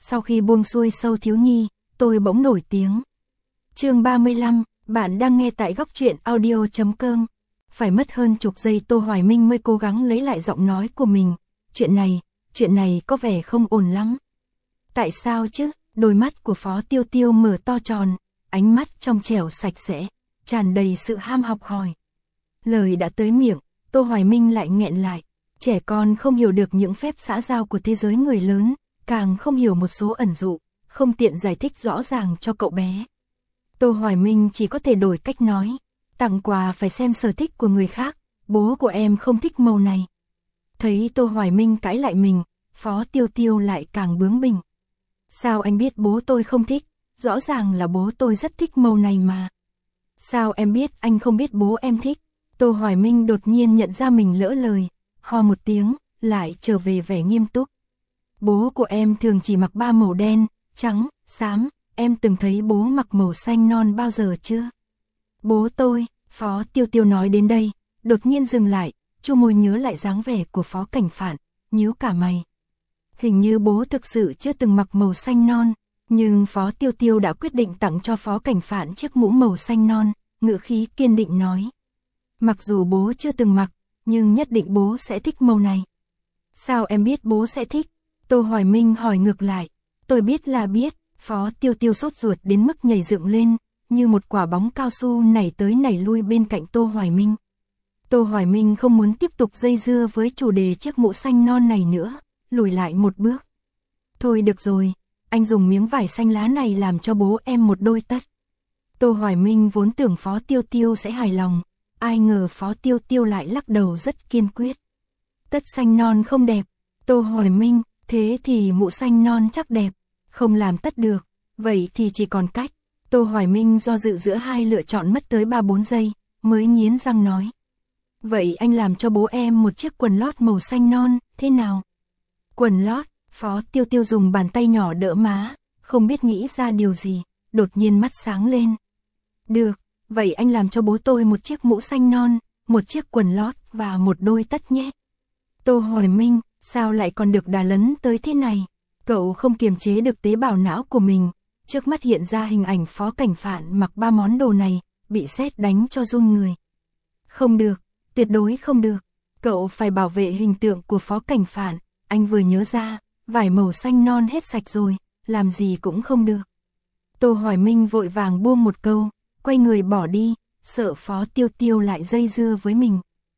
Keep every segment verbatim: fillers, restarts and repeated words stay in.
sau khi buông xuôi Sâu Thiếu Nhi, tôi bỗng nổi tiếng. Chương ba mươi lăm, bạn đang nghe tại góc truyện audio chấm com. Phải mất hơn chục giây Tô Hoài Minh mới cố gắng lấy lại giọng nói của mình. Chuyện này, chuyện này có vẻ không ổn lắm. Tại sao chứ? Đôi mắt của Phó Tiêu Tiêu mở to tròn, ánh mắt trong trẻo sạch sẽ, tràn đầy sự ham học hỏi. Lời đã tới miệng, Tô Hoài Minh lại nghẹn lại. Trẻ con không hiểu được những phép xã giao của thế giới người lớn, càng không hiểu một số ẩn dụ, không tiện giải thích rõ ràng cho cậu bé. Tô Hoài Minh chỉ có thể đổi cách nói, tặng quà phải xem sở thích của người khác, bố của em không thích màu này. Thấy Tô Hoài Minh cãi lại mình, Phó Tiêu Tiêu lại càng bướng bỉnh. Sao anh biết bố tôi không thích, rõ ràng là bố tôi rất thích màu này mà. Sao em biết anh không biết bố em thích? Tô Hoài Minh đột nhiên nhận ra mình lỡ lời, ho một tiếng, lại trở về vẻ nghiêm túc. Bố của em thường chỉ mặc ba màu đen, trắng, xám, em từng thấy bố mặc màu xanh non bao giờ chưa? Bố tôi, Phó Tiêu Tiêu nói đến đây, đột nhiên dừng lại, chu môi nhớ lại dáng vẻ của Phó Cảnh Phạn, nhíu cả mày. Hình như bố thực sự chưa từng mặc màu xanh non, nhưng Phó Tiêu Tiêu đã quyết định tặng cho Phó Cảnh Phạn chiếc mũ màu xanh non, ngữ khí kiên định nói. Mặc dù bố chưa từng mặc, nhưng nhất định bố sẽ thích màu này. Sao em biết bố sẽ thích? Tô Hoài Minh hỏi ngược lại. Tôi biết là biết. Phó Tiêu Tiêu sốt ruột đến mức nhảy dựng lên, như một quả bóng cao su nảy tới nảy lui bên cạnh Tô Hoài Minh. Tô Hoài Minh không muốn tiếp tục dây dưa với chủ đề chiếc mũ xanh non này nữa, lùi lại một bước. Thôi được rồi, anh dùng miếng vải xanh lá này làm cho bố em một đôi tất. Tô Hoài Minh vốn tưởng Phó Tiêu Tiêu sẽ hài lòng, ai ngờ Phó Tiêu Tiêu lại lắc đầu rất kiên quyết. Tất xanh non không đẹp. Tô Hoài Minh, thế thì mũ xanh non chắc đẹp. Không làm tất được, vậy thì chỉ còn cách. Tô Hoài Minh do dự giữa hai lựa chọn mất tới ba bốn giây, mới nghiến răng nói. Vậy anh làm cho bố em một chiếc quần lót màu xanh non, thế nào? Quần lót, Phó Tiêu Tiêu dùng bàn tay nhỏ đỡ má, không biết nghĩ ra điều gì, đột nhiên mắt sáng lên. Được, vậy anh làm cho bố tôi một chiếc mũ xanh non, một chiếc quần lót và một đôi tất nhé. Tô Hoài Minh, sao lại còn được đà lấn tới thế này? Cậu không kiềm chế được tế bào não của mình, trước mắt hiện ra hình ảnh Phó Cảnh Phạn mặc ba món đồ này, bị sét đánh cho run người. Không được, tuyệt đối không được, cậu phải bảo vệ hình tượng của Phó Cảnh Phạn, anh vừa nhớ ra, vải màu xanh non hết sạch rồi, làm gì cũng không được. Tô Hoài Minh vội vàng buông một câu, quay người bỏ đi, sợ Phó Tiêu Tiêu lại dây dưa với mình.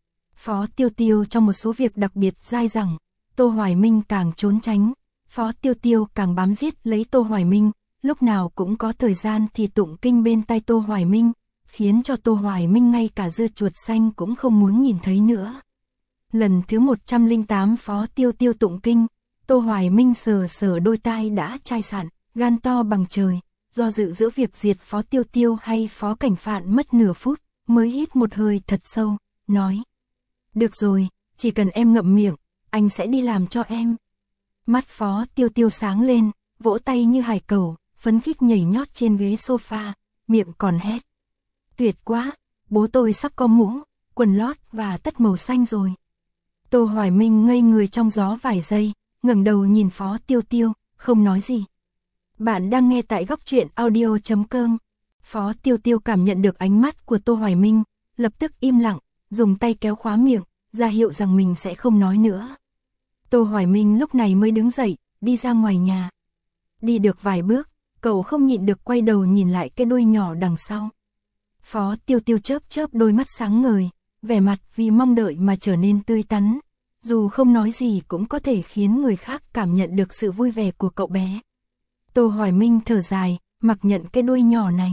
Phó Tiêu Tiêu trong một số việc đặc biệt dai dẳng, Tô Hoài Minh càng trốn tránh. Phó Tiêu Tiêu càng bám giết lấy Tô Hoài Minh, lúc nào cũng có thời gian thì tụng kinh bên tai Tô Hoài Minh, khiến cho Tô Hoài Minh ngay cả dưa chuột xanh cũng không muốn nhìn thấy nữa. Lần thứ một trăm lẻ tám Phó Tiêu Tiêu tụng kinh, Tô Hoài Minh sờ sờ đôi tai đã chai sạn, gan to bằng trời, do dự giữa việc diệt Phó Tiêu Tiêu hay Phó Cảnh Phạn mất nửa phút, mới hít một hơi thật sâu, nói. Được rồi, chỉ cần em ngậm miệng, anh sẽ đi làm cho em. Mắt Phó Tiêu Tiêu sáng lên, vỗ tay như hải cẩu, phấn khích nhảy nhót trên ghế sofa, miệng còn hét. Tuyệt quá, bố tôi sắp có mũ, quần lót và tất màu xanh rồi. Tô Hoài Minh ngây người trong gió vài giây, ngẩng đầu nhìn Phó Tiêu Tiêu, không nói gì. Bạn đang nghe tại góc truyện audio chấm com. Phó Tiêu Tiêu cảm nhận được ánh mắt của Tô Hoài Minh, lập tức im lặng, dùng tay kéo khóa miệng, ra hiệu rằng mình sẽ không nói nữa. Tô Hoài Minh lúc này mới đứng dậy, đi ra ngoài nhà. Đi được vài bước, cậu không nhịn được quay đầu nhìn lại cái đuôi nhỏ đằng sau. Phó Tiêu Tiêu chớp chớp đôi mắt sáng ngời, vẻ mặt vì mong đợi mà trở nên tươi tắn. Dù không nói gì cũng có thể khiến người khác cảm nhận được sự vui vẻ của cậu bé. Tô Hoài Minh thở dài, mặc nhận cái đuôi nhỏ này.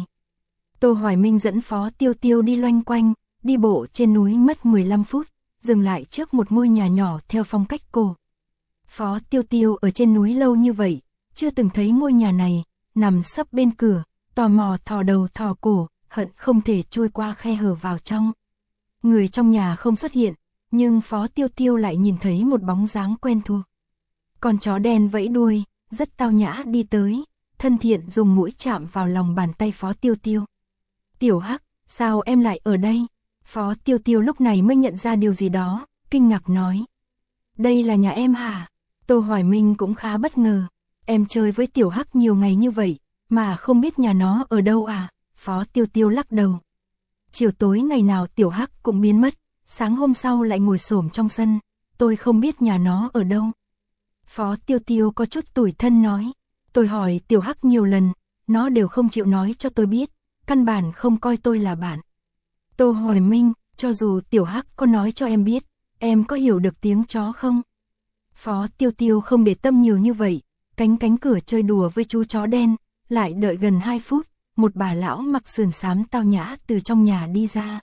Tô Hoài Minh dẫn Phó Tiêu Tiêu đi loanh quanh, đi bộ trên núi mất mười lăm phút, dừng lại trước một ngôi nhà nhỏ theo phong cách cổ. Phó Tiêu Tiêu ở trên núi lâu như vậy, chưa từng thấy ngôi nhà này, nằm sấp bên cửa, tò mò thò đầu thò cổ, hận không thể chui qua khe hở vào trong. Người trong nhà không xuất hiện, nhưng Phó Tiêu Tiêu lại nhìn thấy một bóng dáng quen thuộc. Con chó đen vẫy đuôi, rất tao nhã đi tới, thân thiện dùng mũi chạm vào lòng bàn tay Phó Tiêu Tiêu. Tiểu Hắc, sao em lại ở đây? Phó Tiêu Tiêu lúc này mới nhận ra điều gì đó, kinh ngạc nói. Đây là nhà em hả? Tô Hoài Minh cũng khá bất ngờ. em chơi với Tiểu Hắc nhiều ngày như vậy, mà không biết nhà nó ở đâu à? Phó Tiêu Tiêu lắc đầu. Chiều tối ngày nào Tiểu Hắc cũng biến mất, sáng hôm sau lại ngồi xổm trong sân, tôi không biết nhà nó ở đâu. Phó Tiêu Tiêu có chút tủi thân nói, tôi hỏi Tiểu Hắc nhiều lần, nó đều không chịu nói cho tôi biết, căn bản không coi tôi là bạn. Tô Hoài Minh, cho dù Tiểu Hắc có nói cho em biết, em có hiểu được tiếng chó không? Phó Tiêu Tiêu không để tâm nhiều như vậy, cánh cánh cửa chơi đùa với chú chó đen, lại đợi gần hai phút, một bà lão mặc sườn xám tao nhã từ trong nhà đi ra.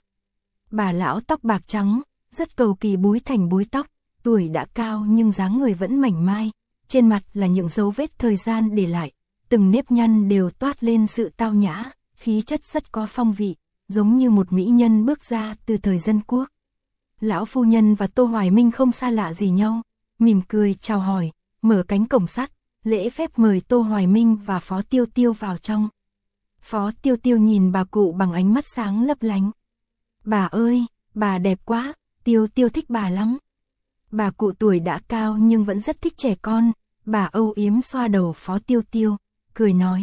Bà lão tóc bạc trắng, rất cầu kỳ búi thành búi tóc, tuổi đã cao nhưng dáng người vẫn mảnh mai, trên mặt là những dấu vết thời gian để lại, từng nếp nhăn đều toát lên sự tao nhã, khí chất rất có phong vị, giống như một mỹ nhân bước ra từ thời dân quốc. Lão phu nhân và Tô Hoài Minh không xa lạ gì nhau, mỉm cười chào hỏi, mở cánh cổng sắt, lễ phép mời Tô Hoài Minh và Phó Tiêu Tiêu vào trong. Phó Tiêu Tiêu nhìn bà cụ bằng ánh mắt sáng lấp lánh. Bà ơi, bà đẹp quá, Tiêu Tiêu thích bà lắm. Bà cụ tuổi đã cao nhưng vẫn rất thích trẻ con, bà âu yếm xoa đầu Phó Tiêu Tiêu, cười nói.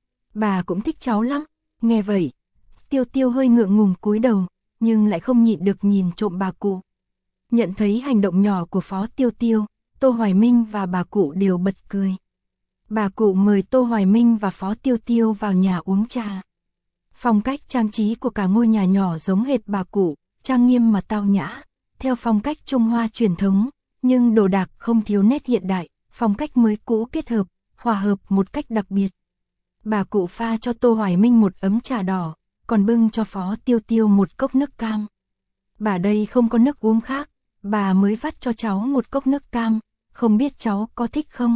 Bà cũng thích cháu lắm, nghe vậy. Tiêu Tiêu hơi ngượng ngùng cúi đầu, nhưng lại không nhịn được nhìn trộm bà cụ. Nhận thấy hành động nhỏ của Phó Tiêu Tiêu, Tô Hoài Minh và bà cụ đều bật cười. Bà cụ mời Tô Hoài Minh và Phó Tiêu Tiêu vào nhà uống trà. Phong cách trang trí của cả ngôi nhà nhỏ giống hệt bà cụ, trang nghiêm mà tao nhã, theo phong cách Trung Hoa truyền thống, nhưng đồ đạc không thiếu nét hiện đại, phong cách mới cũ kết hợp, hòa hợp một cách đặc biệt. Bà cụ pha cho Tô Hoài Minh một ấm trà đỏ, còn bưng cho Phó Tiêu Tiêu một cốc nước cam. Bà đây không có nước uống khác, bà mới vắt cho cháu một cốc nước cam, không biết cháu có thích không?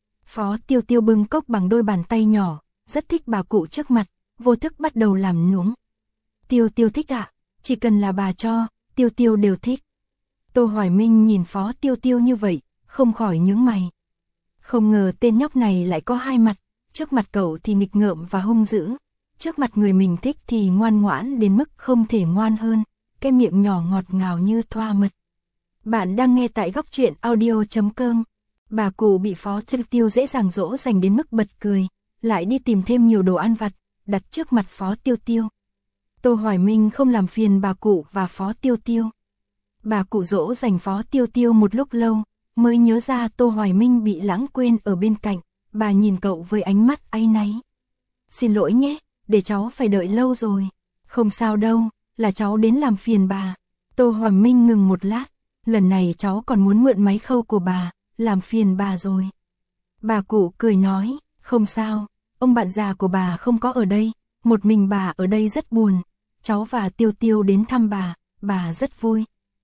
Phó Tiêu Tiêu bưng cốc bằng đôi bàn tay nhỏ, rất thích bà cụ trước mặt, vô thức bắt đầu làm nũng. Tiêu Tiêu thích ạ, à? Chỉ cần là bà cho, Tiêu Tiêu đều thích. Tô Hoài Minh nhìn Phó Tiêu Tiêu như vậy, không khỏi nhướng mày. Không ngờ tên nhóc này lại có hai mặt, trước mặt cậu thì nghịch ngợm và hung dữ, trước mặt người mình thích thì ngoan ngoãn đến mức không thể ngoan hơn, cái miệng nhỏ ngọt ngào như thoa mật. Bạn đang nghe tại góc truyện audio chấm com. Bà cụ bị Phó Tiêu Tiêu dễ dàng dỗ dành đến mức bật cười, lại đi tìm thêm nhiều đồ ăn vặt, đặt trước mặt Phó Tiêu Tiêu. Tô Hoài Minh không làm phiền bà cụ và Phó Tiêu Tiêu. Bà cụ dỗ dành Phó Tiêu Tiêu một lúc lâu, mới nhớ ra Tô Hoài Minh bị lãng quên ở bên cạnh, bà nhìn cậu với ánh mắt áy náy. Xin lỗi nhé, để cháu phải đợi lâu rồi. Không sao đâu, là cháu đến làm phiền bà. Tô Hoài Minh ngừng một lát, lần này cháu còn muốn mượn máy khâu của bà, làm phiền bà rồi. Bà cụ cười nói, không sao, ông bạn già của bà không có ở đây, một mình bà ở đây rất buồn. Cháu và Tiêu Tiêu đến thăm bà, bà rất vui.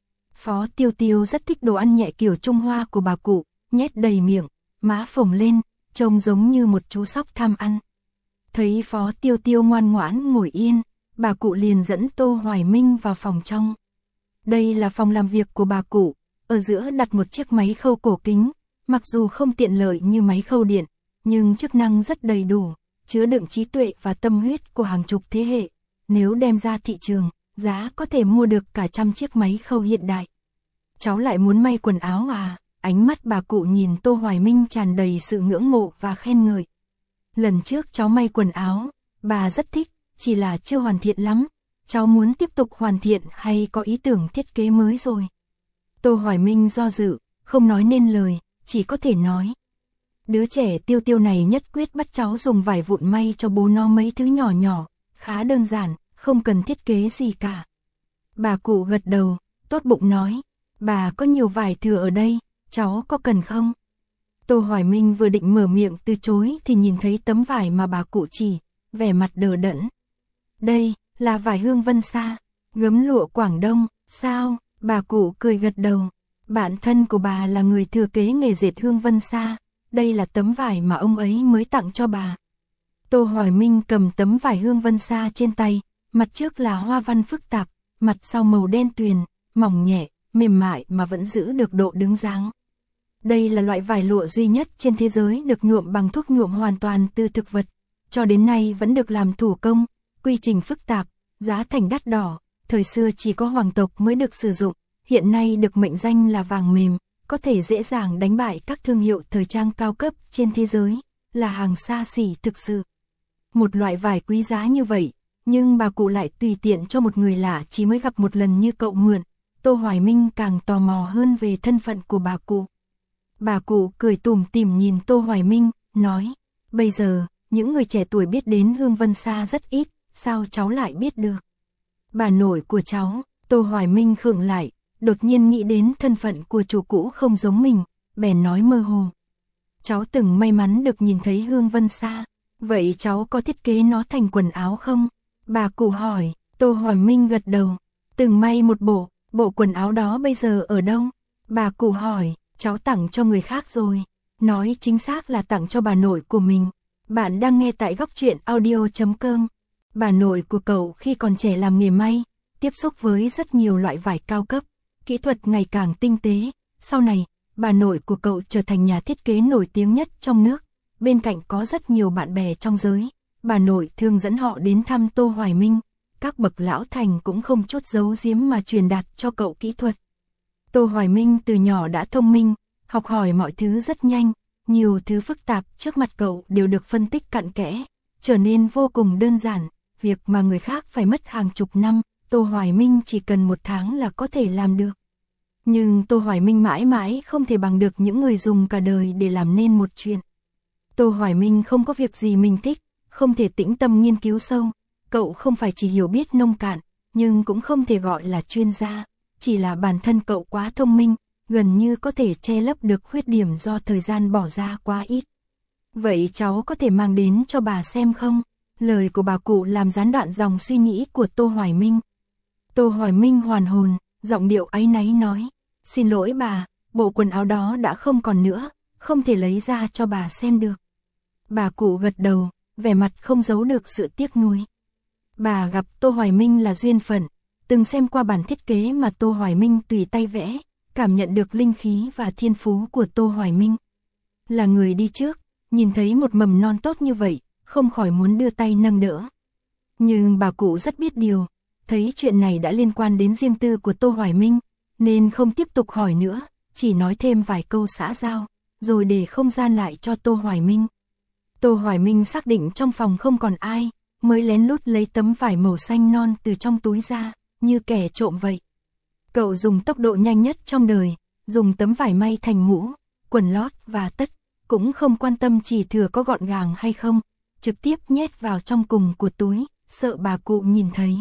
Phó Tiêu Tiêu rất thích đồ ăn nhẹ kiểu Trung Hoa của bà cụ, nhét đầy miệng, má phồng lên, trông giống như một chú sóc tham ăn. Thấy Phó Tiêu Tiêu ngoan ngoãn ngồi yên, bà cụ liền dẫn Tô Hoài Minh vào phòng trong. Đây là phòng làm việc của bà cụ, ở giữa đặt một chiếc máy khâu cổ kính, mặc dù không tiện lợi như máy khâu điện, nhưng chức năng rất đầy đủ, chứa đựng trí tuệ và tâm huyết của hàng chục thế hệ. Nếu đem ra thị trường, giá có thể mua được cả trăm chiếc máy khâu hiện đại. Cháu lại muốn may quần áo à? Ánh mắt bà cụ nhìn Tô Hoài Minh tràn đầy sự ngưỡng mộ và khen ngợi. Lần trước cháu may quần áo, bà rất thích, chỉ là chưa hoàn thiện lắm. Cháu muốn tiếp tục hoàn thiện hay có ý tưởng thiết kế mới rồi? Tô Hoài Minh do dự, không nói nên lời, chỉ có thể nói. Đứa trẻ Tiêu Tiêu này nhất quyết bắt cháu dùng vải vụn may cho bố nó mấy thứ nhỏ nhỏ, khá đơn giản, không cần thiết kế gì cả. Bà cụ gật đầu, tốt bụng nói, bà có nhiều vải thừa ở đây, cháu có cần không? Tô Hoài Minh vừa định mở miệng từ chối thì nhìn thấy tấm vải mà bà cụ chỉ, vẻ mặt đờ đẫn. Đây, là vải Hương Vân Sa, gấm lụa Quảng Đông, sao? Bà cụ cười gật đầu, bạn thân của bà là người thừa kế nghề dệt Hương Vân Sa, đây là tấm vải mà ông ấy mới tặng cho bà. Tô Hoài Minh cầm tấm vải Hương Vân Sa trên tay, mặt trước là hoa văn phức tạp, mặt sau màu đen tuyền, mỏng nhẹ, mềm mại mà vẫn giữ được độ đứng dáng. Đây là loại vải lụa duy nhất trên thế giới được nhuộm bằng thuốc nhuộm hoàn toàn từ thực vật, cho đến nay vẫn được làm thủ công, quy trình phức tạp, giá thành đắt đỏ, thời xưa chỉ có hoàng tộc mới được sử dụng, hiện nay được mệnh danh là vàng mềm, có thể dễ dàng đánh bại các thương hiệu thời trang cao cấp trên thế giới, là hàng xa xỉ thực sự. Một loại vải quý giá như vậy, nhưng bà cụ lại tùy tiện cho một người lạ chỉ mới gặp một lần như cậu mượn. Tô Hoài Minh càng tò mò hơn về thân phận của bà cụ. Bà cụ cười tủm tỉm nhìn Tô Hoài Minh, nói, bây giờ, những người trẻ tuổi biết đến Hương Vân Sa rất ít, sao cháu lại biết được? Bà nội của cháu, Tô Hoài Minh khựng lại, đột nhiên nghĩ đến thân phận của chủ cũ không giống mình, bèn nói mơ hồ. Cháu từng may mắn được nhìn thấy Hương Vân Sa, vậy cháu có thiết kế nó thành quần áo không? Bà cụ hỏi, Tô Hoài Minh gật đầu, từng may một bộ, bộ quần áo đó bây giờ ở đâu? Bà cụ hỏi, cháu tặng cho người khác rồi, nói chính xác là tặng cho bà nội của mình. Bạn đang nghe tại góc truyện audio chấm com. Bà nội của cậu khi còn trẻ làm nghề may, tiếp xúc với rất nhiều loại vải cao cấp, kỹ thuật ngày càng tinh tế. Sau này, bà nội của cậu trở thành nhà thiết kế nổi tiếng nhất trong nước. Bên cạnh có rất nhiều bạn bè trong giới, bà nội thường dẫn họ đến thăm Tô Hoài Minh. Các bậc lão thành cũng không chút giấu giếm mà truyền đạt cho cậu kỹ thuật. Tô Hoài Minh từ nhỏ đã thông minh, học hỏi mọi thứ rất nhanh. Nhiều thứ phức tạp trước mặt cậu đều được phân tích cặn kẽ, trở nên vô cùng đơn giản. Việc mà người khác phải mất hàng chục năm, Tô Hoài Minh chỉ cần một tháng là có thể làm được. Nhưng Tô Hoài Minh mãi mãi không thể bằng được những người dùng cả đời để làm nên một chuyện. Tô Hoài Minh không có việc gì mình thích, không thể tĩnh tâm nghiên cứu sâu. Cậu không phải chỉ hiểu biết nông cạn, nhưng cũng không thể gọi là chuyên gia. Chỉ là bản thân cậu quá thông minh, gần như có thể che lấp được khuyết điểm do thời gian bỏ ra quá ít. Vậy cháu có thể mang đến cho bà xem không? Lời của bà cụ làm gián đoạn dòng suy nghĩ của Tô Hoài Minh. Tô Hoài Minh hoàn hồn, giọng điệu áy náy nói, xin lỗi bà, bộ quần áo đó đã không còn nữa, không thể lấy ra cho bà xem được. Bà cụ gật đầu, vẻ mặt không giấu được sự tiếc nuối. Bà gặp Tô Hoài Minh là duyên phận, từng xem qua bản thiết kế mà Tô Hoài Minh tùy tay vẽ, cảm nhận được linh khí và thiên phú của Tô Hoài Minh. Là người đi trước, nhìn thấy một mầm non tốt như vậy, không khỏi muốn đưa tay nâng đỡ. Nhưng bà cụ rất biết điều, thấy chuyện này đã liên quan đến riêng tư của Tô Hoài Minh, nên không tiếp tục hỏi nữa, chỉ nói thêm vài câu xã giao, rồi để không gian lại cho Tô Hoài Minh. Tô Hoài Minh xác định trong phòng không còn ai, mới lén lút lấy tấm vải màu xanh non từ trong túi ra, như kẻ trộm vậy. Cậu dùng tốc độ nhanh nhất trong đời, dùng tấm vải may thành mũ, quần lót và tất, cũng không quan tâm chỉ thừa có gọn gàng hay không, trực tiếp nhét vào trong cùng của túi, sợ bà cụ nhìn thấy.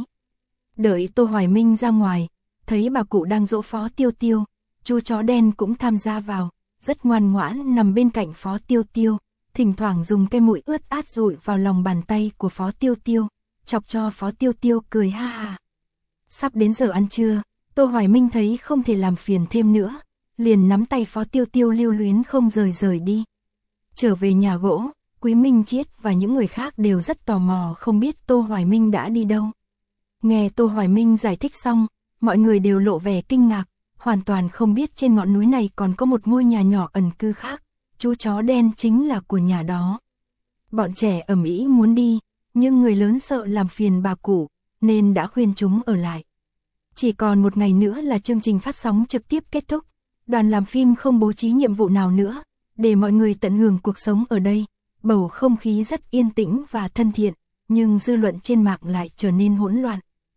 Đợi Tô Hoài Minh ra ngoài, thấy bà cụ đang dỗ Phó Tiêu Tiêu, chú chó đen cũng tham gia vào, rất ngoan ngoãn nằm bên cạnh Phó Tiêu Tiêu, thỉnh thoảng dùng cái mũi ướt át dụi vào lòng bàn tay của Phó Tiêu Tiêu, chọc cho Phó Tiêu Tiêu cười ha ha. Sắp đến giờ ăn trưa, Tô Hoài Minh thấy không thể làm phiền thêm nữa, liền nắm tay Phó Tiêu Tiêu lưu luyến không rời rời đi. Trở về nhà gỗ, Quý Minh Chiết và những người khác đều rất tò mò không biết Tô Hoài Minh đã đi đâu. Nghe Tô Hoài Minh giải thích xong, mọi người đều lộ vẻ kinh ngạc, hoàn toàn không biết trên ngọn núi này còn có một ngôi nhà nhỏ ẩn cư khác, chú chó đen chính là của nhà đó. Bọn trẻ ầm ĩ muốn đi, nhưng người lớn sợ làm phiền bà cụ, nên đã khuyên chúng ở lại. Chỉ còn một ngày nữa là chương trình phát sóng trực tiếp kết thúc, đoàn làm phim không bố trí nhiệm vụ nào nữa, để mọi người tận hưởng cuộc sống ở đây. Bầu không khí rất yên tĩnh và thân thiện, nhưng dư luận trên mạng lại trở nên hỗn loạn.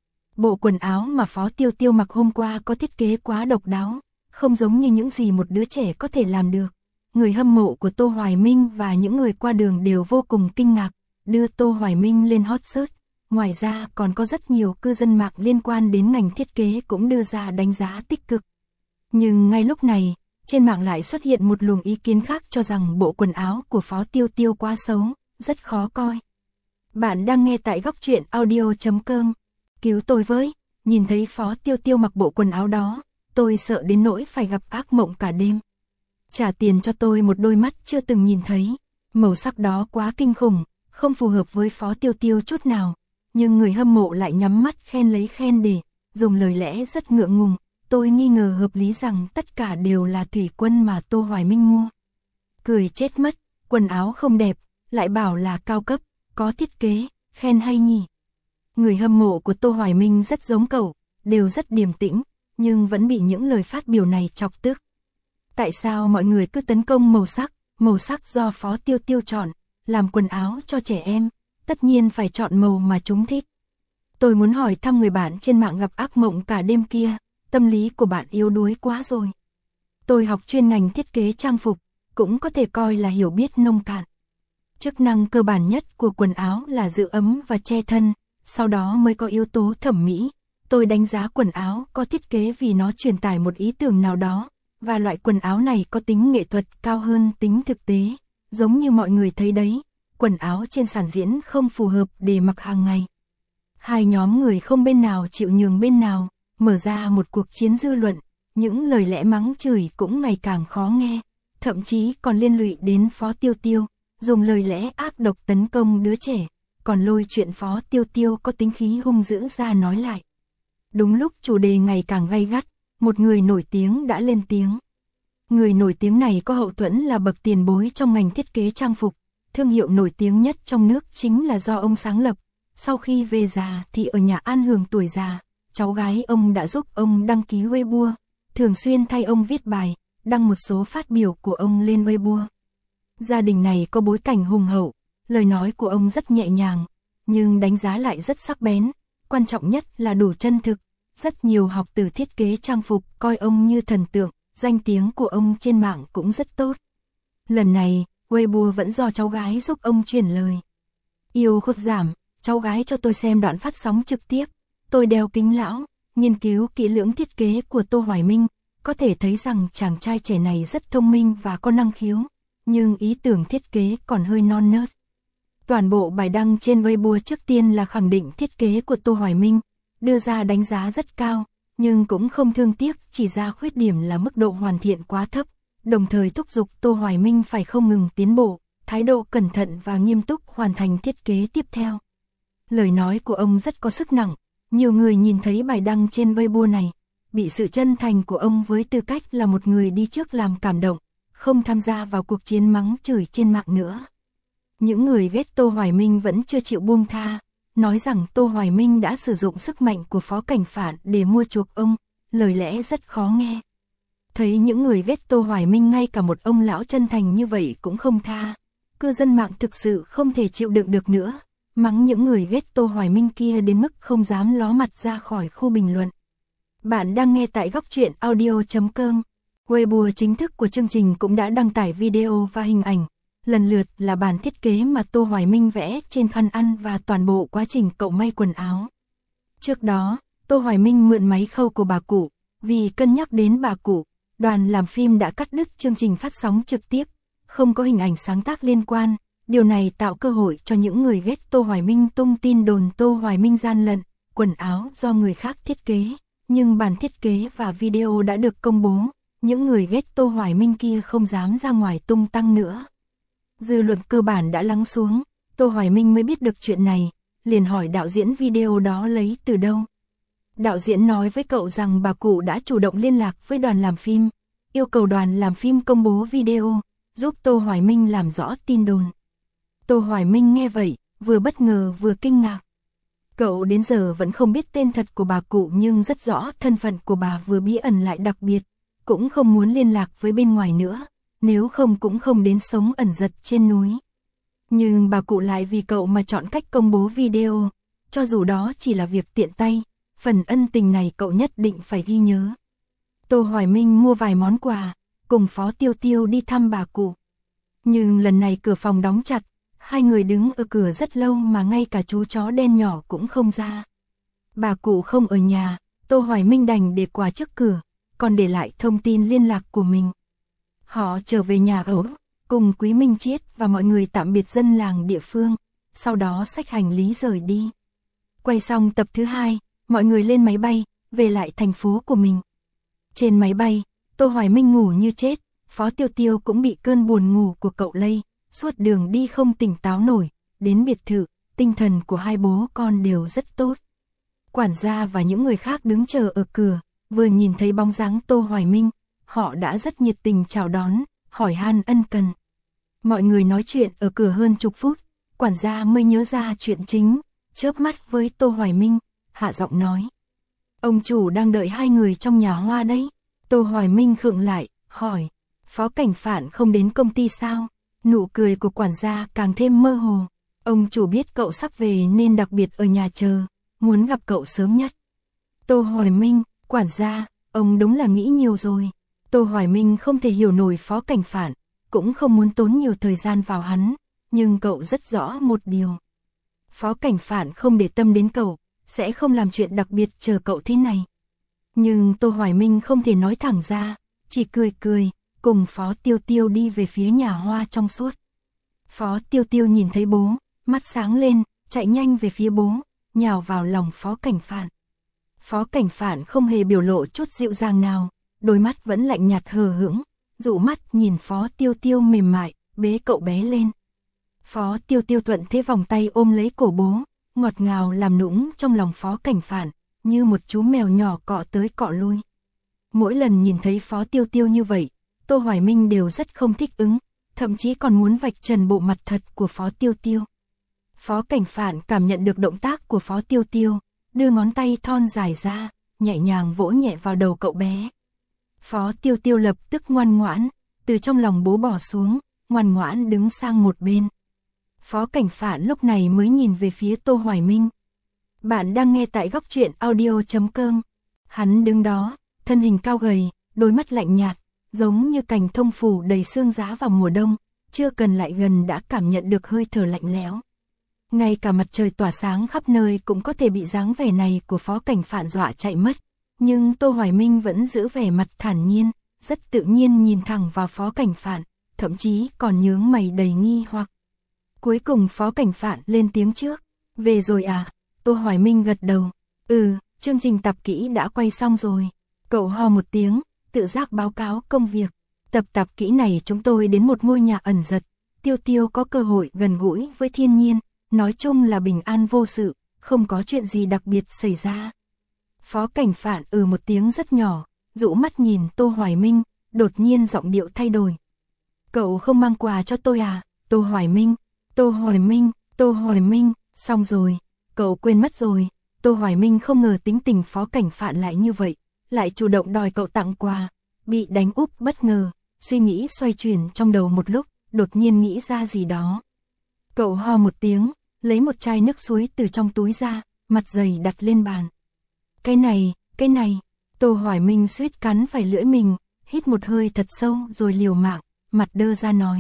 Bộ quần áo mà Phó Tiêu Tiêu mặc hôm qua có thiết kế quá độc đáo, không giống như những gì một đứa trẻ có thể làm được. Người hâm mộ của Tô Hoài Minh và những người qua đường đều vô cùng kinh ngạc, đưa Tô Hoài Minh lên hot search. Ngoài ra còn có rất nhiều cư dân mạng liên quan đến ngành thiết kế cũng đưa ra đánh giá tích cực. Nhưng ngay lúc này, trên mạng lại xuất hiện một luồng ý kiến khác cho rằng bộ quần áo của Phó Tiêu Tiêu quá xấu, rất khó coi. Bạn đang nghe tại góc truyện audio chấm com. Cứu tôi với, nhìn thấy Phó Tiêu Tiêu mặc bộ quần áo đó, tôi sợ đến nỗi phải gặp ác mộng cả đêm. Trả tiền cho tôi một đôi mắt chưa từng nhìn thấy, màu sắc đó quá kinh khủng, không phù hợp với Phó Tiêu Tiêu chút nào. Nhưng người hâm mộ lại nhắm mắt khen lấy khen để, dùng lời lẽ rất ngượng ngùng. Tôi nghi ngờ hợp lý rằng tất cả đều là thủy quân mà Tô Hoài Minh mua. Cười chết mất, quần áo không đẹp, lại bảo là cao cấp, có thiết kế, khen hay nhỉ. Người hâm mộ của Tô Hoài Minh rất giống cậu, đều rất điềm tĩnh, nhưng vẫn bị những lời phát biểu này chọc tức. Tại sao mọi người cứ tấn công màu sắc, màu sắc do Phó Tiêu Tiêu chọn, làm quần áo cho trẻ em, tất nhiên phải chọn màu mà chúng thích. Tôi muốn hỏi thăm người bạn trên mạng gặp ác mộng cả đêm kia, tâm lý của bạn yếu đuối quá rồi. Tôi học chuyên ngành thiết kế trang phục, cũng có thể coi là hiểu biết nông cạn. Chức năng cơ bản nhất của quần áo là giữ ấm và che thân, sau đó mới có yếu tố thẩm mỹ. Tôi đánh giá quần áo có thiết kế vì nó truyền tải một ý tưởng nào đó, và loại quần áo này có tính nghệ thuật cao hơn tính thực tế. Giống như mọi người thấy đấy, quần áo trên sàn diễn không phù hợp để mặc hàng ngày. Hai nhóm người không bên nào chịu nhường bên nào, mở ra một cuộc chiến dư luận, những lời lẽ mắng chửi cũng ngày càng khó nghe, thậm chí còn liên lụy đến Phó Tiêu Tiêu, dùng lời lẽ ác độc tấn công đứa trẻ, còn lôi chuyện Phó Tiêu Tiêu có tính khí hung dữ ra nói lại. Đúng lúc chủ đề ngày càng gay gắt, một người nổi tiếng đã lên tiếng. Người nổi tiếng này có hậu thuẫn là bậc tiền bối trong ngành thiết kế trang phục, thương hiệu nổi tiếng nhất trong nước chính là do ông sáng lập. Sau khi về già thì ở nhà an hưởng tuổi già, cháu gái ông đã giúp ông đăng ký Weibo, thường xuyên thay ông viết bài, đăng một số phát biểu của ông lên Weibo. Gia đình này có bối cảnh hùng hậu, lời nói của ông rất nhẹ nhàng, nhưng đánh giá lại rất sắc bén, quan trọng nhất là đủ chân thực. Rất nhiều học từ thiết kế trang phục coi ông như thần tượng, danh tiếng của ông trên mạng cũng rất tốt. Lần này, Weibo vẫn do cháu gái giúp ông truyền lời. Yêu khuất giảm, cháu gái cho tôi xem đoạn phát sóng trực tiếp. Tôi đeo kính lão, nghiên cứu kỹ lưỡng thiết kế của Tô Hoài Minh, có thể thấy rằng chàng trai trẻ này rất thông minh và có năng khiếu, nhưng ý tưởng thiết kế còn hơi non nớt. Toàn bộ bài đăng trên Weibo trước tiên là khẳng định thiết kế của Tô Hoài Minh, đưa ra đánh giá rất cao, nhưng cũng không thương tiếc chỉ ra khuyết điểm là mức độ hoàn thiện quá thấp, đồng thời thúc giục Tô Hoài Minh phải không ngừng tiến bộ, thái độ cẩn thận và nghiêm túc hoàn thành thiết kế tiếp theo. Lời nói của ông rất có sức nặng, nhiều người nhìn thấy bài đăng trên Weibo này, bị sự chân thành của ông với tư cách là một người đi trước làm cảm động, không tham gia vào cuộc chiến mắng chửi trên mạng nữa. Những người ghét Tô Hoài Minh vẫn chưa chịu buông tha, nói rằng Tô Hoài Minh đã sử dụng sức mạnh của Phó Cảnh Phạn để mua chuộc ông, lời lẽ rất khó nghe. Thấy những người ghét Tô Hoài Minh ngay cả một ông lão chân thành như vậy cũng không tha, cư dân mạng thực sự không thể chịu đựng được nữa, mắng những người ghét Tô Hoài Minh kia đến mức không dám ló mặt ra khỏi khu bình luận. Bạn đang nghe tại góc truyện audio chấm com. Weibo chính thức của chương trình cũng đã đăng tải video và hình ảnh, lần lượt là bản thiết kế mà Tô Hoài Minh vẽ trên khăn ăn và toàn bộ quá trình cậu may quần áo. Trước đó, Tô Hoài Minh mượn máy khâu của bà cụ, vì cân nhắc đến bà cụ, đoàn làm phim đã cắt đứt chương trình phát sóng trực tiếp, không có hình ảnh sáng tác liên quan. Điều này tạo cơ hội cho những người ghét Tô Hoài Minh tung tin đồn Tô Hoài Minh gian lận, quần áo do người khác thiết kế, nhưng bản thiết kế và video đã được công bố, những người ghét Tô Hoài Minh kia không dám ra ngoài tung tăng nữa. Dư luận cơ bản đã lắng xuống, Tô Hoài Minh mới biết được chuyện này, liền hỏi đạo diễn video đó lấy từ đâu. Đạo diễn nói với cậu rằng bà cụ đã chủ động liên lạc với đoàn làm phim, yêu cầu đoàn làm phim công bố video, giúp Tô Hoài Minh làm rõ tin đồn. Tô Hoài Minh nghe vậy, vừa bất ngờ vừa kinh ngạc. Cậu đến giờ vẫn không biết tên thật của bà cụ nhưng rất rõ thân phận của bà vừa bí ẩn lại đặc biệt, cũng không muốn liên lạc với bên ngoài nữa, nếu không cũng không đến sống ẩn giật trên núi. Nhưng bà cụ lại vì cậu mà chọn cách công bố video, cho dù đó chỉ là việc tiện tay, phần ân tình này cậu nhất định phải ghi nhớ. Tô Hoài Minh mua vài món quà, cùng Phó Tiêu Tiêu đi thăm bà cụ. Nhưng lần này cửa phòng đóng chặt, hai người đứng ở cửa rất lâu mà ngay cả chú chó đen nhỏ cũng không ra. Bà cụ không ở nhà, Tô Hoài Minh đành để quà trước cửa, còn để lại thông tin liên lạc của mình. Họ trở về nhà ở, cùng Quý Minh Chiết và mọi người tạm biệt dân làng địa phương, sau đó xách hành lý rời đi. Quay xong tập thứ hai, mọi người lên máy bay, về lại thành phố của mình. Trên máy bay, Tô Hoài Minh ngủ như chết, Phó Tiêu Tiêu cũng bị cơn buồn ngủ của cậu lây, suốt đường đi không tỉnh táo nổi, đến biệt thự, tinh thần của hai bố con đều rất tốt. Quản gia và những người khác đứng chờ ở cửa, vừa nhìn thấy bóng dáng Tô Hoài Minh, họ đã rất nhiệt tình chào đón, hỏi han ân cần. Mọi người nói chuyện ở cửa hơn chục phút, quản gia mới nhớ ra chuyện chính, chớp mắt với Tô Hoài Minh, hạ giọng nói. Ông chủ đang đợi hai người trong nhà hoa đấy. Tô Hoài Minh khựng lại, hỏi, Phó Cảnh Phạn không đến công ty sao? Nụ cười của quản gia càng thêm mơ hồ. Ông chủ biết cậu sắp về nên đặc biệt ở nhà chờ, muốn gặp cậu sớm nhất. Tô Hoài Minh, quản gia, ông đúng là nghĩ nhiều rồi. Tô Hoài Minh không thể hiểu nổi Phó Cảnh Phạn, cũng không muốn tốn nhiều thời gian vào hắn, nhưng cậu rất rõ một điều. Phó Cảnh Phạn không để tâm đến cậu, sẽ không làm chuyện đặc biệt chờ cậu thế này. Nhưng Tô Hoài Minh không thể nói thẳng ra, chỉ cười cười, cùng Phó Tiêu Tiêu đi về phía nhà hoa trong suốt. Phó Tiêu Tiêu nhìn thấy bố, mắt sáng lên, chạy nhanh về phía bố, nhào vào lòng Phó Cảnh Phạn. Phó Cảnh Phạn không hề biểu lộ chút dịu dàng nào, đôi mắt vẫn lạnh nhạt hờ hững, dụ mắt nhìn Phó Tiêu Tiêu mềm mại, bế cậu bé lên. Phó Tiêu Tiêu thuận thế vòng tay ôm lấy cổ bố, ngọt ngào làm nũng trong lòng Phó Cảnh Phạn, như một chú mèo nhỏ cọ tới cọ lui. Mỗi lần nhìn thấy Phó Tiêu Tiêu như vậy, Tô Hoài Minh đều rất không thích ứng, thậm chí còn muốn vạch trần bộ mặt thật của Phó Tiêu Tiêu. Phó Cảnh Phạn cảm nhận được động tác của Phó Tiêu Tiêu, đưa ngón tay thon dài ra, nhẹ nhàng vỗ nhẹ vào đầu cậu bé. Phó Tiêu Tiêu lập tức ngoan ngoãn, từ trong lòng bố bỏ xuống, ngoan ngoãn đứng sang một bên. Phó Cảnh Phạn lúc này mới nhìn về phía Tô Hoài Minh. Bạn đang nghe tại góc truyện audio chấm com. Hắn đứng đó, thân hình cao gầy, đôi mắt lạnh nhạt, giống như cành thông phủ đầy sương giá vào mùa đông, chưa cần lại gần đã cảm nhận được hơi thở lạnh lẽo. Ngay cả mặt trời tỏa sáng khắp nơi cũng có thể bị dáng vẻ này của Phó Cảnh Phạn dọa chạy mất. Nhưng Tô Hoài Minh vẫn giữ vẻ mặt thản nhiên, rất tự nhiên nhìn thẳng vào Phó Cảnh Phạn, thậm chí còn nhướng mày đầy nghi hoặc. Cuối cùng Phó Cảnh Phạn lên tiếng trước. Về rồi à? Tô Hoài Minh gật đầu. Ừ, chương trình tập kỹ đã quay xong rồi. Cậu ho một tiếng, tự giác báo cáo công việc. Tập tập kỹ này chúng tôi đến một ngôi nhà ẩn giật. Tiêu Tiêu có cơ hội gần gũi với thiên nhiên. Nói chung là bình an vô sự, không có chuyện gì đặc biệt xảy ra. Phó Cảnh Phạn ừ một tiếng rất nhỏ, dụ mắt nhìn Tô Hoài Minh, đột nhiên giọng điệu thay đổi. Cậu không mang quà cho tôi à? Tô Hoài Minh, Tô Hoài Minh, Tô Hoài Minh, xong rồi, cậu quên mất rồi. Tô Hoài Minh không ngờ tính tình Phó Cảnh Phạn lại như vậy, lại chủ động đòi cậu tặng quà, bị đánh úp bất ngờ, suy nghĩ xoay chuyển trong đầu một lúc, đột nhiên nghĩ ra gì đó. Cậu ho một tiếng, lấy một chai nước suối từ trong túi ra, mặt dày đặt lên bàn. Cái này, cái này, Tô Hoài Minh suýt cắn phải lưỡi mình, hít một hơi thật sâu rồi liều mạng, mặt đơ ra nói.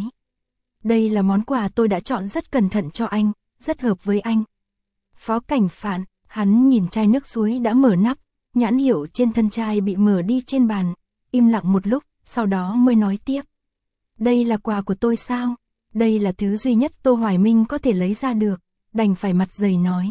Đây là món quà tôi đã chọn rất cẩn thận cho anh, rất hợp với anh. Phó Cảnh Phạn, hắn nhìn chai nước suối đã mở nắp, nhãn hiệu trên thân chai bị mở đi trên bàn, im lặng một lúc, sau đó mới nói tiếp. Đây là quà của tôi sao? Đây là thứ duy nhất Tô Hoài Minh có thể lấy ra được, đành phải mặt dày nói.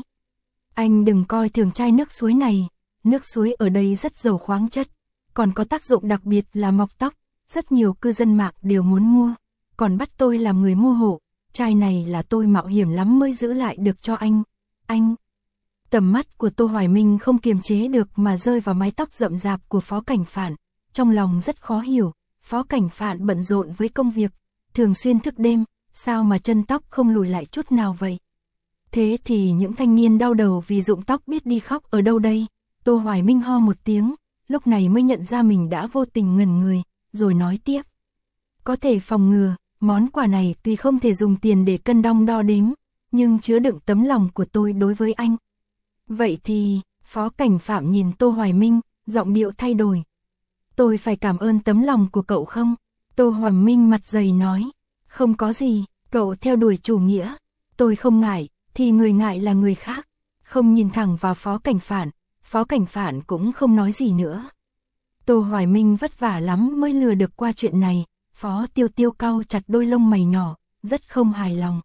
Anh đừng coi thường chai nước suối này, nước suối ở đây rất giàu khoáng chất, còn có tác dụng đặc biệt là mọc tóc, rất nhiều cư dân mạng đều muốn mua, còn bắt tôi làm người mua hộ, chai này là tôi mạo hiểm lắm mới giữ lại được cho anh, anh. Tầm mắt của Tô Hoài Minh không kiềm chế được mà rơi vào mái tóc rậm rạp của Phó Cảnh Phạn, trong lòng rất khó hiểu, Phó Cảnh Phạn bận rộn với công việc, thường xuyên thức đêm, sao mà chân tóc không lùi lại chút nào vậy? Thế thì những thanh niên đau đầu vì rụng tóc biết đi khóc ở đâu đây? Tô Hoài Minh ho một tiếng, lúc này mới nhận ra mình đã vô tình ngẩn người, rồi nói tiếp. Có thể phòng ngừa, món quà này tuy không thể dùng tiền để cân đong đo đếm, nhưng chứa đựng tấm lòng của tôi đối với anh. Vậy thì, Phó Cảnh Phạn nhìn Tô Hoài Minh, giọng điệu thay đổi. Tôi phải cảm ơn tấm lòng của cậu không? Tô Hoài Minh mặt dày nói. Không có gì, cậu theo đuổi chủ nghĩa. Tôi không ngại, thì người ngại là người khác. Không nhìn thẳng vào Phó Cảnh Phạn, Phó Cảnh Phạn cũng không nói gì nữa. Tô Hoài Minh vất vả lắm mới lừa được qua chuyện này. Phó Tiêu Tiêu cau chặt đôi lông mày nhỏ, rất không hài lòng.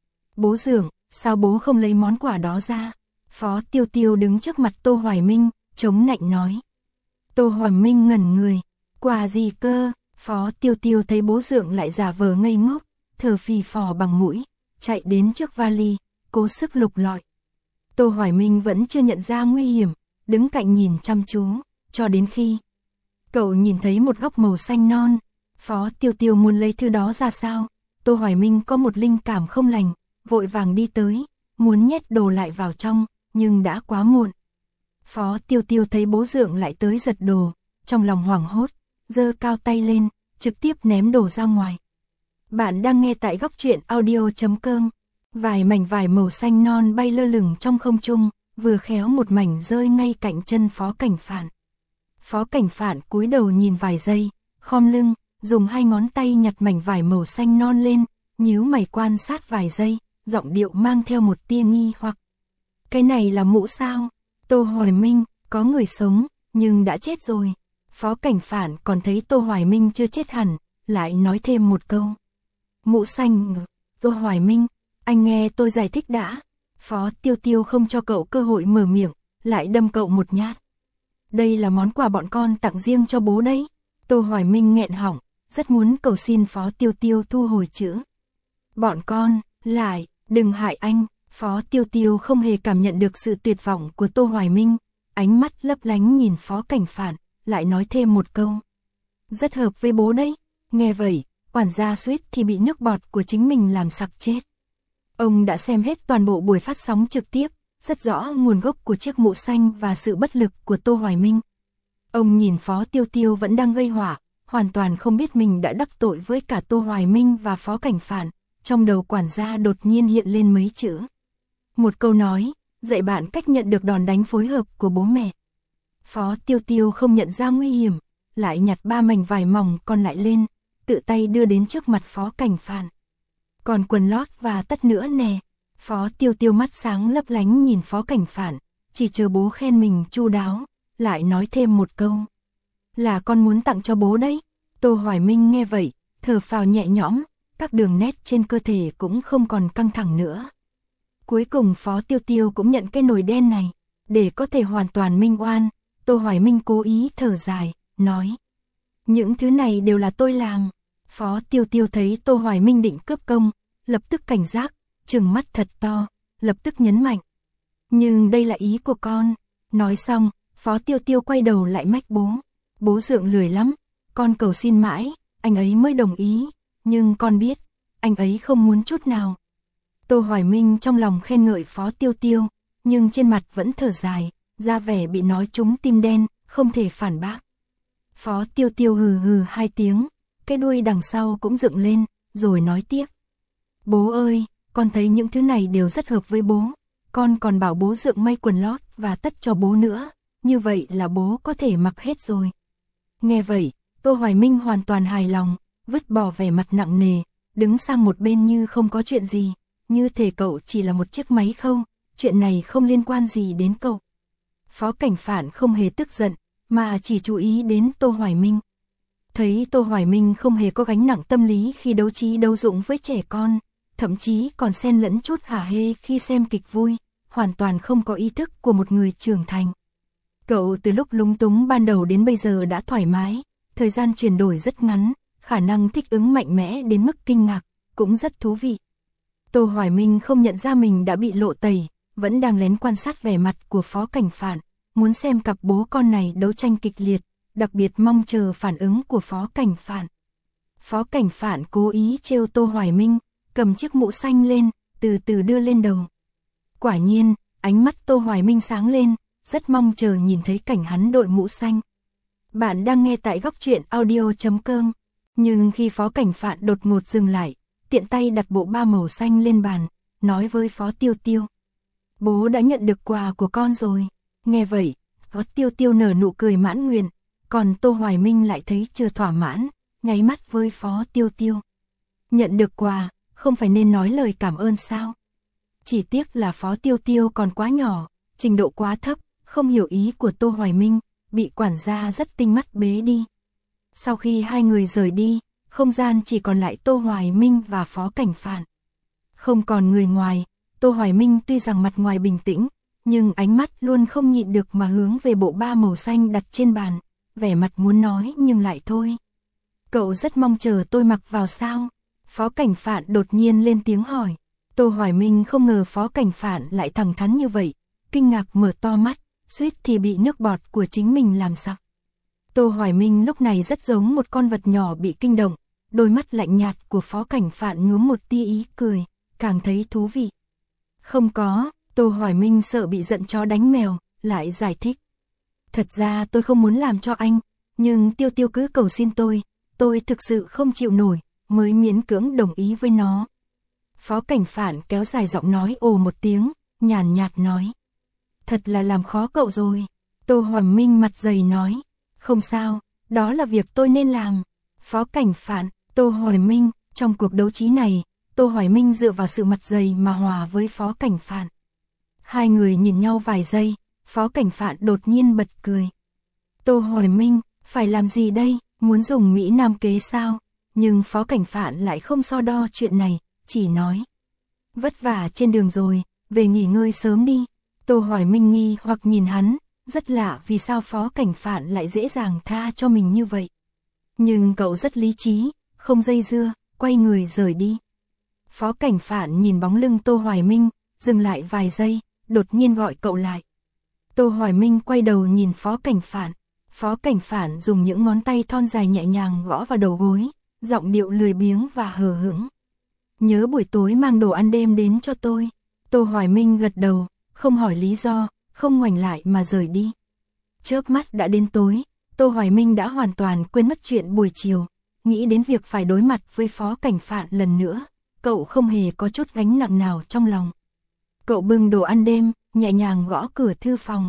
Bố Dượng, sao bố không lấy món quà đó ra? Phó Tiêu Tiêu đứng trước mặt Tô Hoài Minh, chống nạnh nói. Tô Hoài Minh ngẩn người. Quà gì cơ? Phó Tiêu Tiêu thấy bố Dượng lại giả vờ ngây ngốc, thở phì phò bằng mũi, chạy đến trước vali, cố sức lục lọi. Tô Hoài Minh vẫn chưa nhận ra nguy hiểm, đứng cạnh nhìn chăm chú, cho đến khi cậu nhìn thấy một góc màu xanh non. Phó Tiêu Tiêu muốn lấy thứ đó ra sao? Tô Hoài Minh có một linh cảm không lành, vội vàng đi tới, muốn nhét đồ lại vào trong, nhưng đã quá muộn. Phó Tiêu Tiêu thấy bố Dượng lại tới giật đồ, trong lòng hoảng hốt, giơ cao tay lên, trực tiếp ném đồ ra ngoài. Bạn đang nghe tại góc truyện audio chấm com. Vài mảnh vải màu xanh non bay lơ lửng trong không trung, vừa khéo một mảnh rơi ngay cạnh chân Phó Cảnh Phạn. Phó Cảnh Phạn cúi đầu nhìn vài giây, khom lưng, dùng hai ngón tay nhặt mảnh vải màu xanh non lên, nhíu mày quan sát vài giây, giọng điệu mang theo một tia nghi hoặc. Cái này là mũ sao? Tô Hoài Minh, có người sống, nhưng đã chết rồi. Phó Cảnh Phạn còn thấy Tô Hoài Minh chưa chết hẳn, lại nói thêm một câu. Mũ xanh, Tô Hoài Minh, anh nghe tôi giải thích đã. Phó Tiêu Tiêu không cho cậu cơ hội mở miệng, lại đâm cậu một nhát. Đây là món quà bọn con tặng riêng cho bố đấy. Tô Hoài Minh nghẹn họng, rất muốn cầu xin Phó Tiêu Tiêu thu hồi chữ. Bọn con, lại, đừng hại anh. Phó Tiêu Tiêu không hề cảm nhận được sự tuyệt vọng của Tô Hoài Minh, ánh mắt lấp lánh nhìn Phó Cảnh Phạn, lại nói thêm một câu. Rất hợp với bố đấy. Nghe vậy, quản gia suýt thì bị nước bọt của chính mình làm sặc chết. Ông đã xem hết toàn bộ buổi phát sóng trực tiếp, rất rõ nguồn gốc của chiếc mũ xanh và sự bất lực của Tô Hoài Minh. Ông nhìn Phó Tiêu Tiêu vẫn đang gây họa, hoàn toàn không biết mình đã đắc tội với cả Tô Hoài Minh và Phó Cảnh Phạn, trong đầu quản gia đột nhiên hiện lên mấy chữ. Một câu nói, dạy bạn cách nhận được đòn đánh phối hợp của bố mẹ. Phó Tiêu Tiêu không nhận ra nguy hiểm, lại nhặt ba mảnh vải mỏng còn lại lên, tự tay đưa đến trước mặt Phó Cảnh Phạn. Còn quần lót và tất nữa nè. Phó Tiêu Tiêu mắt sáng lấp lánh nhìn Phó Cảnh Phạn, chỉ chờ bố khen mình chu đáo, lại nói thêm một câu. Là con muốn tặng cho bố đấy. Tô Hoài Minh nghe vậy, thở phào nhẹ nhõm, các đường nét trên cơ thể cũng không còn căng thẳng nữa. Cuối cùng Phó Tiêu Tiêu cũng nhận cái nồi đen này, để có thể hoàn toàn minh oan. Tô Hoài Minh cố ý thở dài, nói. Những thứ này đều là tôi làm. Phó Tiêu Tiêu thấy Tô Hoài Minh định cướp công, lập tức cảnh giác, trừng mắt thật to, lập tức nhấn mạnh. Nhưng đây là ý của con. Nói xong, Phó Tiêu Tiêu quay đầu lại mách bố. Bố Dượng lười lắm, con cầu xin mãi, anh ấy mới đồng ý, nhưng con biết, anh ấy không muốn chút nào. Tô Hoài Minh trong lòng khen ngợi Phó Tiêu Tiêu, nhưng trên mặt vẫn thở dài, ra vẻ bị nói trúng tim đen, không thể phản bác. Phó Tiêu Tiêu hừ hừ hai tiếng, cái đuôi đằng sau cũng dựng lên, rồi nói tiếp. Bố ơi, con thấy những thứ này đều rất hợp với bố, con còn bảo bố Dượng may quần lót và tất cho bố nữa, như vậy là bố có thể mặc hết rồi. Nghe vậy, Tô Hoài Minh hoàn toàn hài lòng, vứt bỏ vẻ mặt nặng nề, đứng sang một bên như không có chuyện gì, như thể cậu chỉ là một chiếc máy khâu, chuyện này không liên quan gì đến cậu. Phó Cảnh Phạn không hề tức giận, mà chỉ chú ý đến Tô Hoài Minh. Thấy Tô Hoài Minh không hề có gánh nặng tâm lý khi đấu trí đấu dũng với trẻ con, thậm chí còn xen lẫn chút hả hê khi xem kịch vui, hoàn toàn không có ý thức của một người trưởng thành. Cậu từ lúc lúng túng ban đầu đến bây giờ đã thoải mái, thời gian chuyển đổi rất ngắn, khả năng thích ứng mạnh mẽ đến mức kinh ngạc, cũng rất thú vị. Tô Hoài Minh không nhận ra mình đã bị lộ tẩy, vẫn đang lén quan sát vẻ mặt của Phó Cảnh Phạn, muốn xem cặp bố con này đấu tranh kịch liệt, đặc biệt mong chờ phản ứng của Phó Cảnh Phạn. Phó Cảnh Phạn cố ý trêu Tô Hoài Minh, cầm chiếc mũ xanh lên, từ từ đưa lên đầu. Quả nhiên, ánh mắt Tô Hoài Minh sáng lên, rất mong chờ nhìn thấy cảnh hắn đội mũ xanh. Bạn đang nghe tại góc truyện audio chấm com, nhưng khi Phó Cảnh Phạn đột ngột dừng lại, tiện tay đặt bộ ba màu xanh lên bàn, nói với Phó Tiêu Tiêu. Bố đã nhận được quà của con rồi. Nghe vậy, Phó Tiêu Tiêu nở nụ cười mãn nguyện, còn Tô Hoài Minh lại thấy chưa thỏa mãn, nháy mắt với Phó Tiêu Tiêu. Nhận được quà, không phải nên nói lời cảm ơn sao? Chỉ tiếc là Phó Tiêu Tiêu còn quá nhỏ, trình độ quá thấp, không hiểu ý của Tô Hoài Minh, bị quản gia rất tinh mắt bế đi. Sau khi hai người rời đi, không gian chỉ còn lại Tô Hoài Minh và Phó Cảnh Phạn. Không còn người ngoài, Tô Hoài Minh tuy rằng mặt ngoài bình tĩnh, nhưng ánh mắt luôn không nhịn được mà hướng về bộ ba màu xanh đặt trên bàn, vẻ mặt muốn nói nhưng lại thôi. Cậu rất mong chờ tôi mặc vào sao? Phó Cảnh Phạn đột nhiên lên tiếng hỏi. Tô Hoài Minh không ngờ Phó Cảnh Phạn lại thẳng thắn như vậy, kinh ngạc mở to mắt, suýt thì bị nước bọt của chính mình làm sặc. Tô Hoài Minh lúc này rất giống một con vật nhỏ bị kinh động, đôi mắt lạnh nhạt của Phó Cảnh Phạn nhuốm một tia ý cười, càng thấy thú vị. Không có, Tô Hoài Minh sợ bị giận chó đánh mèo, lại giải thích. Thật ra tôi không muốn làm cho anh, nhưng Tiêu Tiêu cứ cầu xin tôi, tôi thực sự không chịu nổi, mới miễn cưỡng đồng ý với nó. Phó Cảnh Phạn kéo dài giọng nói ồ một tiếng, nhàn nhạt nói. Thật là làm khó cậu rồi. Tô Hoài Minh mặt dày nói. Không sao, đó là việc tôi nên làm. Phó Cảnh Phạn, Tô Hoài Minh, trong cuộc đấu trí này, Tô Hoài Minh dựa vào sự mặt dày mà hòa với Phó Cảnh Phạn. Hai người nhìn nhau vài giây, Phó Cảnh Phạn đột nhiên bật cười. Tô Hoài Minh, phải làm gì đây, muốn dùng Mỹ Nam kế sao? Nhưng Phó Cảnh Phạn lại không so đo chuyện này, chỉ nói. Vất vả trên đường rồi, về nghỉ ngơi sớm đi. Tô Hoài Minh nghi hoặc nhìn hắn, rất lạ vì sao Phó Cảnh Phạn lại dễ dàng tha cho mình như vậy. Nhưng cậu rất lý trí, không dây dưa, quay người rời đi. Phó Cảnh Phạn nhìn bóng lưng Tô Hoài Minh, dừng lại vài giây, đột nhiên gọi cậu lại. Tô Hoài Minh quay đầu nhìn Phó Cảnh Phạn. Phó Cảnh Phạn dùng những ngón tay thon dài nhẹ nhàng gõ vào đầu gối, giọng điệu lười biếng và hờ hững. Nhớ buổi tối mang đồ ăn đêm đến cho tôi. Tô Hoài Minh gật đầu, không hỏi lý do, không ngoảnh lại mà rời đi. Chớp mắt đã đến tối, Tô Hoài Minh đã hoàn toàn quên mất chuyện buổi chiều, nghĩ đến việc phải đối mặt với Phó Cảnh Phạn lần nữa, cậu không hề có chút gánh nặng nào trong lòng. Cậu bưng đồ ăn đêm, nhẹ nhàng gõ cửa thư phòng.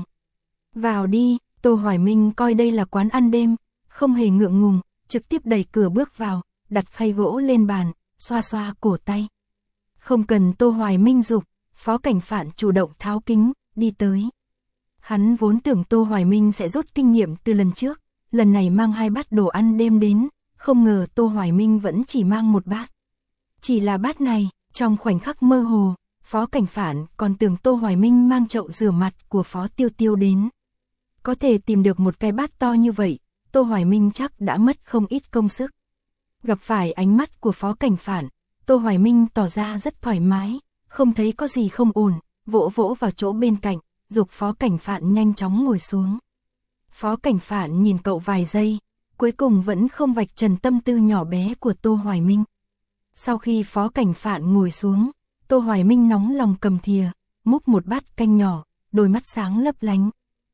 Vào đi, Tô Hoài Minh coi đây là quán ăn đêm, không hề ngượng ngùng, trực tiếp đẩy cửa bước vào, đặt khay gỗ lên bàn, xoa xoa cổ tay. Không cần Tô Hoài Minh giục, Phó Cảnh Phạn chủ động tháo kính, đi tới. Hắn vốn tưởng Tô Hoài Minh sẽ rút kinh nghiệm từ lần trước, lần này mang hai bát đồ ăn đêm đến, không ngờ Tô Hoài Minh vẫn chỉ mang một bát. Chỉ là bát này, trong khoảnh khắc mơ hồ, Phó Cảnh Phạn còn tưởng Tô Hoài Minh mang chậu rửa mặt của Phó Tiêu Tiêu đến. Có thể tìm được một cái bát to như vậy, Tô Hoài Minh chắc đã mất không ít công sức. Gặp phải ánh mắt của Phó Cảnh Phạn, Tô Hoài Minh tỏ ra rất thoải mái, không thấy có gì không ổn, vỗ vỗ vào chỗ bên cạnh, giục Phó Cảnh Phạn nhanh chóng ngồi xuống. Phó Cảnh Phạn nhìn cậu vài giây, cuối cùng vẫn không vạch trần tâm tư nhỏ bé của Tô Hoài Minh. Sau khi Phó Cảnh Phạn ngồi xuống, Tô Hoài Minh nóng lòng cầm thìa, múc một bát canh nhỏ, đôi mắt sáng lấp lánh.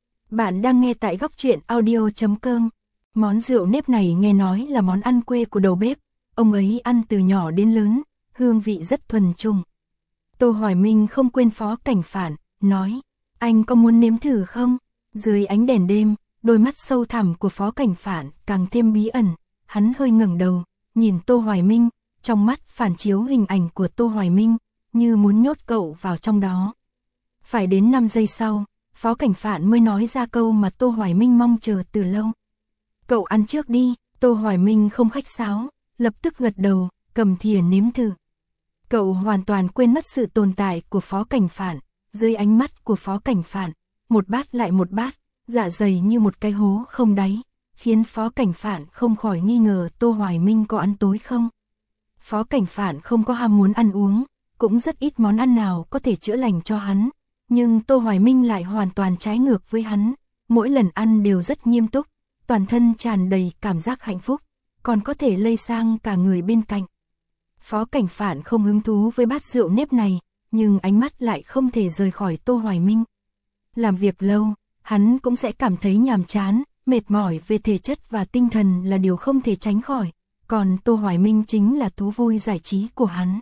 Bạn đang nghe tại góc truyện audio chấm com. Món rượu nếp này nghe nói là món ăn quê của đầu bếp, ông ấy ăn từ nhỏ đến lớn, hương vị rất thuần trung. Tô Hoài Minh không quên Phó Cảnh Phạn, nói, anh có muốn nếm thử không? Dưới ánh đèn đêm, đôi mắt sâu thẳm của Phó Cảnh Phạn càng thêm bí ẩn, hắn hơi ngẩng đầu, nhìn Tô Hoài Minh, trong mắt phản chiếu hình ảnh của Tô Hoài Minh, như muốn nhốt cậu vào trong đó. Phải đến năm giây sau, Phó Cảnh Phạn mới nói ra câu mà Tô Hoài Minh mong chờ từ lâu. Cậu ăn trước đi. Tô Hoài Minh không khách sáo, lập tức gật đầu, cầm thìa nếm thử. Cậu hoàn toàn quên mất sự tồn tại của Phó Cảnh Phạn, dưới ánh mắt của Phó Cảnh Phạn, một bát lại một bát, dạ dày như một cái hố không đáy, khiến Phó Cảnh Phạn không khỏi nghi ngờ Tô Hoài Minh có ăn tối không. Phó Cảnh Phạn không có ham muốn ăn uống, cũng rất ít món ăn nào có thể chữa lành cho hắn, nhưng Tô Hoài Minh lại hoàn toàn trái ngược với hắn, mỗi lần ăn đều rất nghiêm túc, toàn thân tràn đầy cảm giác hạnh phúc, còn có thể lây sang cả người bên cạnh. Phó Cảnh Phạn không hứng thú với bát rượu nếp này, nhưng ánh mắt lại không thể rời khỏi Tô Hoài Minh. Làm việc lâu, hắn cũng sẽ cảm thấy nhàm chán, mệt mỏi về thể chất và tinh thần là điều không thể tránh khỏi, còn Tô Hoài Minh chính là thú vui giải trí của hắn.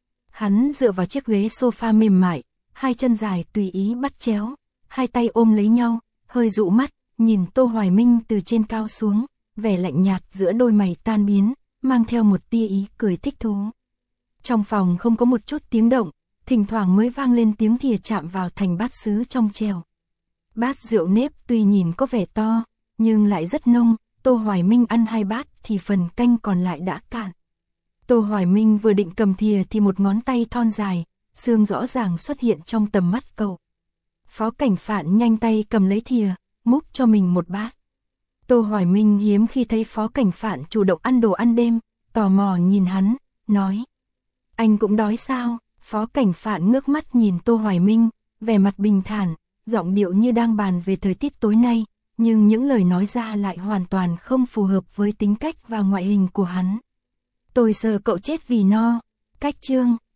Hắn dựa vào chiếc ghế sofa mềm mại, hai chân dài tùy ý bắt chéo, hai tay ôm lấy nhau, hơi dụ mắt, nhìn Tô Hoài Minh từ trên cao xuống, vẻ lạnh nhạt giữa đôi mày tan biến, mang theo một tia ý cười thích thú. Trong phòng không có một chút tiếng động, thỉnh thoảng mới vang lên tiếng thìa chạm vào thành bát sứ trong chèo. Bát rượu nếp tuy nhìn có vẻ to, nhưng lại rất nông, Tô Hoài Minh ăn hai bát thì phần canh còn lại đã cạn. Tô Hoài Minh vừa định cầm thìa thì một ngón tay thon dài, xương rõ ràng xuất hiện trong tầm mắt cậu. Phó Cảnh Phạn nhanh tay cầm lấy thìa, múc cho mình một bát. Tô Hoài Minh hiếm khi thấy Phó Cảnh Phạn chủ động ăn đồ ăn đêm, tò mò nhìn hắn, nói. Anh cũng đói sao? Phó Cảnh Phạn ngước mắt nhìn Tô Hoài Minh, vẻ mặt bình thản, giọng điệu như đang bàn về thời tiết tối nay, nhưng những lời nói ra lại hoàn toàn không phù hợp với tính cách và ngoại hình của hắn. Tôi sợ cậu chết vì no. Cách chương